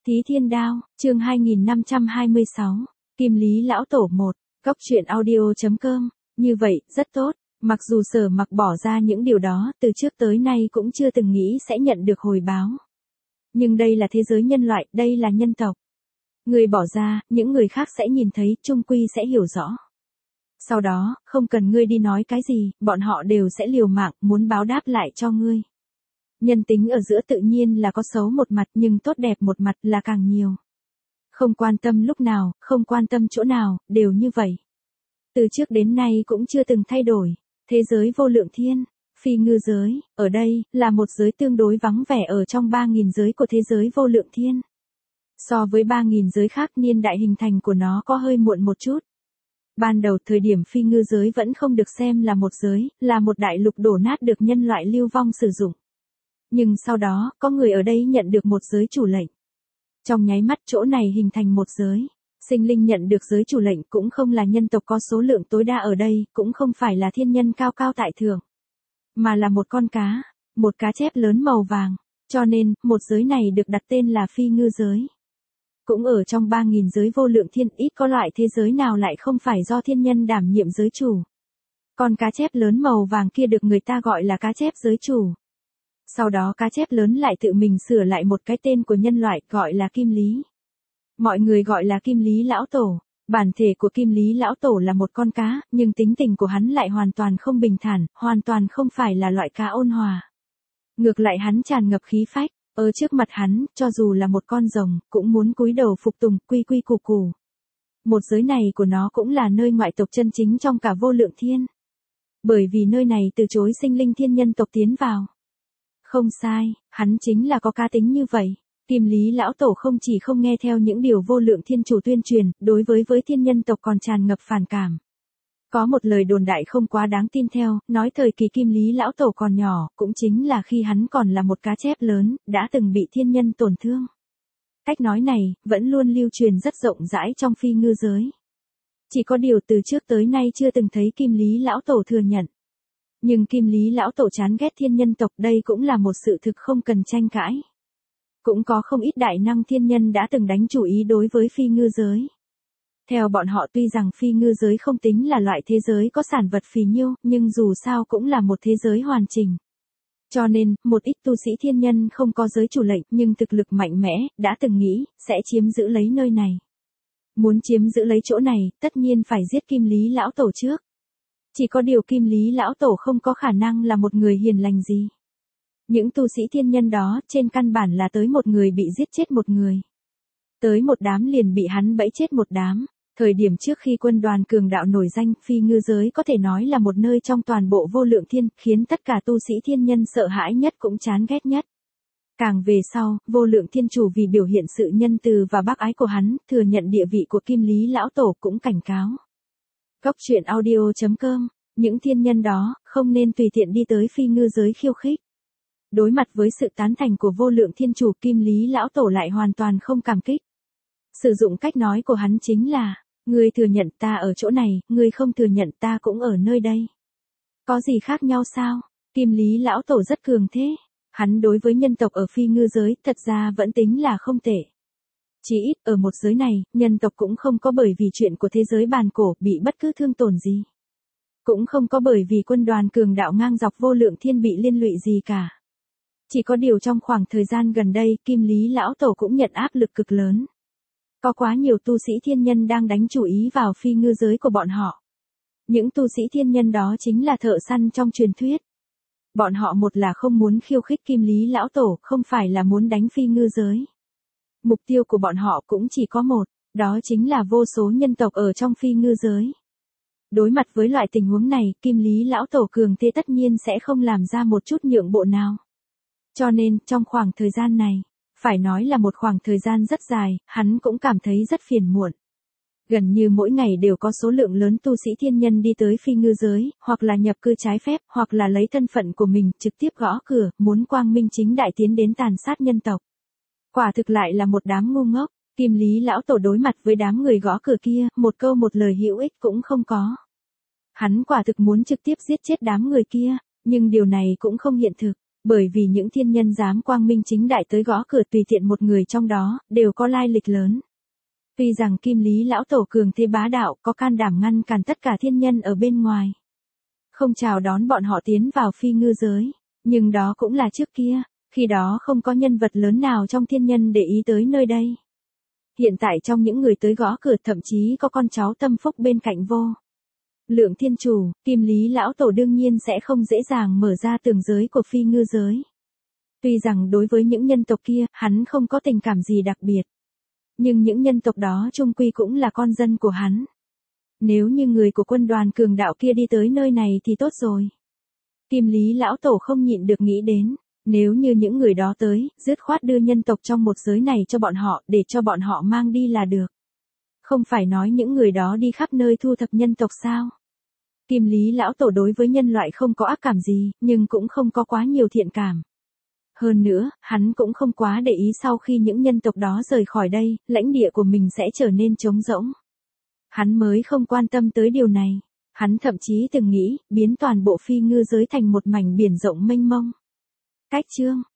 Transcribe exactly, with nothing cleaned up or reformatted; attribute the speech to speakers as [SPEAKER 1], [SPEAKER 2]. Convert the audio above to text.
[SPEAKER 1] Thí Thiên Đao, chương hai nghìn năm trăm hai mươi sáu, Kim Lý Lão Tổ một, Cốc truyện audio.com, như vậy, rất tốt, mặc dù Sở Mặc bỏ ra những điều đó, từ trước tới nay cũng chưa từng nghĩ sẽ nhận được hồi báo. Nhưng đây là thế giới nhân loại, đây là nhân tộc. Người bỏ ra, những người khác sẽ nhìn thấy, chung quy sẽ hiểu rõ. Sau đó, không cần ngươi đi nói cái gì, bọn họ đều sẽ liều mạng, muốn báo đáp lại cho ngươi. Nhân tính ở giữa tự nhiên là có xấu một mặt nhưng tốt đẹp một mặt là càng nhiều. Không quan tâm lúc nào, không quan tâm chỗ nào, đều như vậy. Từ trước đến nay cũng chưa từng thay đổi. Thế giới vô lượng thiên, phi ngư giới, ở đây, là một giới tương đối vắng vẻ ở trong ba nghìn giới của thế giới vô lượng thiên. So với ba nghìn giới khác niên đại hình thành của nó có hơi muộn một chút. Ban đầu thời điểm phi ngư giới vẫn không được xem là một giới, là một đại lục đổ nát được nhân loại lưu vong sử dụng. Nhưng sau đó, có người ở đây nhận được một giới chủ lệnh. Trong nháy mắt chỗ này hình thành một giới. Sinh linh nhận được giới chủ lệnh cũng không là nhân tộc có số lượng tối đa ở đây, cũng không phải là thiên nhân cao cao tại thượng. Mà là một con cá, một cá chép lớn màu vàng. Cho nên, một giới này được đặt tên là phi ngư giới. Cũng ở trong ba nghìn giới vô lượng thiên, ít có loại thế giới nào lại không phải do thiên nhân đảm nhiệm giới chủ. Con cá chép lớn màu vàng kia được người ta gọi là cá chép giới chủ. Sau đó cá chép lớn lại tự mình sửa lại một cái tên của nhân loại, gọi là Kim Lý. Mọi người gọi là Kim Lý Lão Tổ. Bản thể của Kim Lý Lão Tổ là một con cá, nhưng tính tình của hắn lại hoàn toàn không bình thản, hoàn toàn không phải là loại cá ôn hòa. Ngược lại hắn tràn ngập khí phách, ở trước mặt hắn, cho dù là một con rồng, cũng muốn cúi đầu phục tùng, quy quy củ củ. Một giới này của nó cũng là nơi ngoại tộc chân chính trong cả vô lượng thiên. Bởi vì nơi này từ chối sinh linh thiên nhân tộc tiến vào. Không sai, hắn chính là có cá tính như vậy. Kim Lý Lão Tổ không chỉ không nghe theo những điều vô lượng thiên chủ tuyên truyền, đối với với thiên nhân tộc còn tràn ngập phản cảm. Có một lời đồn đại không quá đáng tin theo, nói thời kỳ Kim Lý Lão Tổ còn nhỏ, cũng chính là khi hắn còn là một cá chép lớn, đã từng bị thiên nhân tổn thương. Cách nói này, vẫn luôn lưu truyền rất rộng rãi trong phi ngư giới. Chỉ có điều từ trước tới nay chưa từng thấy Kim Lý Lão Tổ thừa nhận. Nhưng Kim Lý Lão Tổ chán ghét thiên nhân tộc, đây cũng là một sự thực không cần tranh cãi. Cũng có không ít đại năng thiên nhân đã từng đánh chủ ý đối với phi ngư giới. Theo bọn họ tuy rằng phi ngư giới không tính là loại thế giới có sản vật phì nhiêu, nhưng dù sao cũng là một thế giới hoàn chỉnh. Cho nên, một ít tu sĩ thiên nhân không có giới chủ lệnh nhưng thực lực mạnh mẽ, đã từng nghĩ, sẽ chiếm giữ lấy nơi này. Muốn chiếm giữ lấy chỗ này, tất nhiên phải giết Kim Lý Lão Tổ trước. Chỉ có điều Kim Lý Lão Tổ không có khả năng là một người hiền lành gì. Những tu sĩ thiên nhân đó, trên căn bản là tới một người bị giết chết một người. Tới một đám liền bị hắn bẫy chết một đám. Thời điểm trước khi quân đoàn cường đạo nổi danh, phi ngư giới có thể nói là một nơi trong toàn bộ vô lượng thiên, khiến tất cả tu sĩ thiên nhân sợ hãi nhất cũng chán ghét nhất. Càng về sau, vô lượng thiên chủ vì biểu hiện sự nhân từ và bác ái của hắn, thừa nhận địa vị của Kim Lý Lão Tổ cũng cảnh cáo. Cốc truyện audio.com, những thiên nhân đó, không nên tùy tiện đi tới phi ngư giới khiêu khích. Đối mặt với sự tán thành của vô lượng thiên chủ, Kim Lý Lão Tổ lại hoàn toàn không cảm kích. Sử dụng cách nói của hắn chính là, ngươi thừa nhận ta ở chỗ này, ngươi không thừa nhận ta cũng ở nơi đây. Có gì khác nhau sao? Kim Lý Lão Tổ rất cường thế. Hắn đối với nhân tộc ở phi ngư giới, thật ra vẫn tính là không tệ. Chỉ ít, ở một giới này, nhân tộc cũng không có bởi vì chuyện của thế giới bàn cổ bị bất cứ thương tổn gì. Cũng không có bởi vì quân đoàn cường đạo ngang dọc vô lượng thiên bị liên lụy gì cả. Chỉ có điều trong khoảng thời gian gần đây, Kim Lý Lão Tổ cũng nhận áp lực cực lớn. Có quá nhiều tu sĩ thiên nhân đang đánh chủ ý vào phi ngư giới của bọn họ. Những tu sĩ thiên nhân đó chính là thợ săn trong truyền thuyết. Bọn họ một là không muốn khiêu khích Kim Lý Lão Tổ, không phải là muốn đánh phi ngư giới. Mục tiêu của bọn họ cũng chỉ có một, đó chính là vô số nhân tộc ở trong phi ngư giới. Đối mặt với loại tình huống này, Kim Lý Lão Tổ cường thế tất nhiên sẽ không làm ra một chút nhượng bộ nào. Cho nên, trong khoảng thời gian này, phải nói là một khoảng thời gian rất dài, hắn cũng cảm thấy rất phiền muộn. Gần như mỗi ngày đều có số lượng lớn tu sĩ thiên nhân đi tới phi ngư giới, hoặc là nhập cư trái phép, hoặc là lấy thân phận của mình, trực tiếp gõ cửa, muốn quang minh chính đại tiến đến tàn sát nhân tộc. Quả thực lại là một đám ngu ngốc. Kim Lý Lão Tổ đối mặt với đám người gõ cửa kia, một câu một lời hữu ích cũng không có. Hắn quả thực muốn trực tiếp giết chết đám người kia, nhưng điều này cũng không hiện thực. Bởi vì những thiên nhân dám quang minh chính đại tới gõ cửa tùy tiện một người trong đó, đều có lai lịch lớn. Tuy rằng Kim Lý lão tổ cường thế bá đạo, có can đảm ngăn cản tất cả thiên nhân ở bên ngoài, không chào đón bọn họ tiến vào phi ngư giới, nhưng đó cũng là trước kia, khi đó không có nhân vật lớn nào trong thiên nhân để ý tới nơi đây. Hiện tại trong những người tới gõ cửa thậm chí có con cháu tâm phúc bên cạnh vô Lượng thiên chủ, Kim Lý lão tổ đương nhiên sẽ không dễ dàng mở ra tường giới của phi ngư giới. Tuy rằng đối với những nhân tộc kia, hắn không có tình cảm gì đặc biệt. Nhưng những nhân tộc đó chung quy cũng là con dân của hắn. Nếu như người của quân đoàn cường đạo kia đi tới nơi này thì tốt rồi. Kim Lý lão tổ không nhịn được nghĩ đến, nếu như những người đó tới, dứt khoát đưa nhân tộc trong một giới này cho bọn họ, để cho bọn họ mang đi là được. Không phải nói những người đó đi khắp nơi thu thập nhân tộc sao? Kim Lý lão tổ đối với nhân loại không có ác cảm gì, nhưng cũng không có quá nhiều thiện cảm. Hơn nữa, hắn cũng không quá để ý sau khi những nhân tộc đó rời khỏi đây, lãnh địa của mình sẽ trở nên trống rỗng. Hắn mới không quan tâm tới điều này. Hắn thậm chí từng nghĩ, biến toàn bộ phi ngư giới thành một mảnh biển rộng mênh mông. Cách chương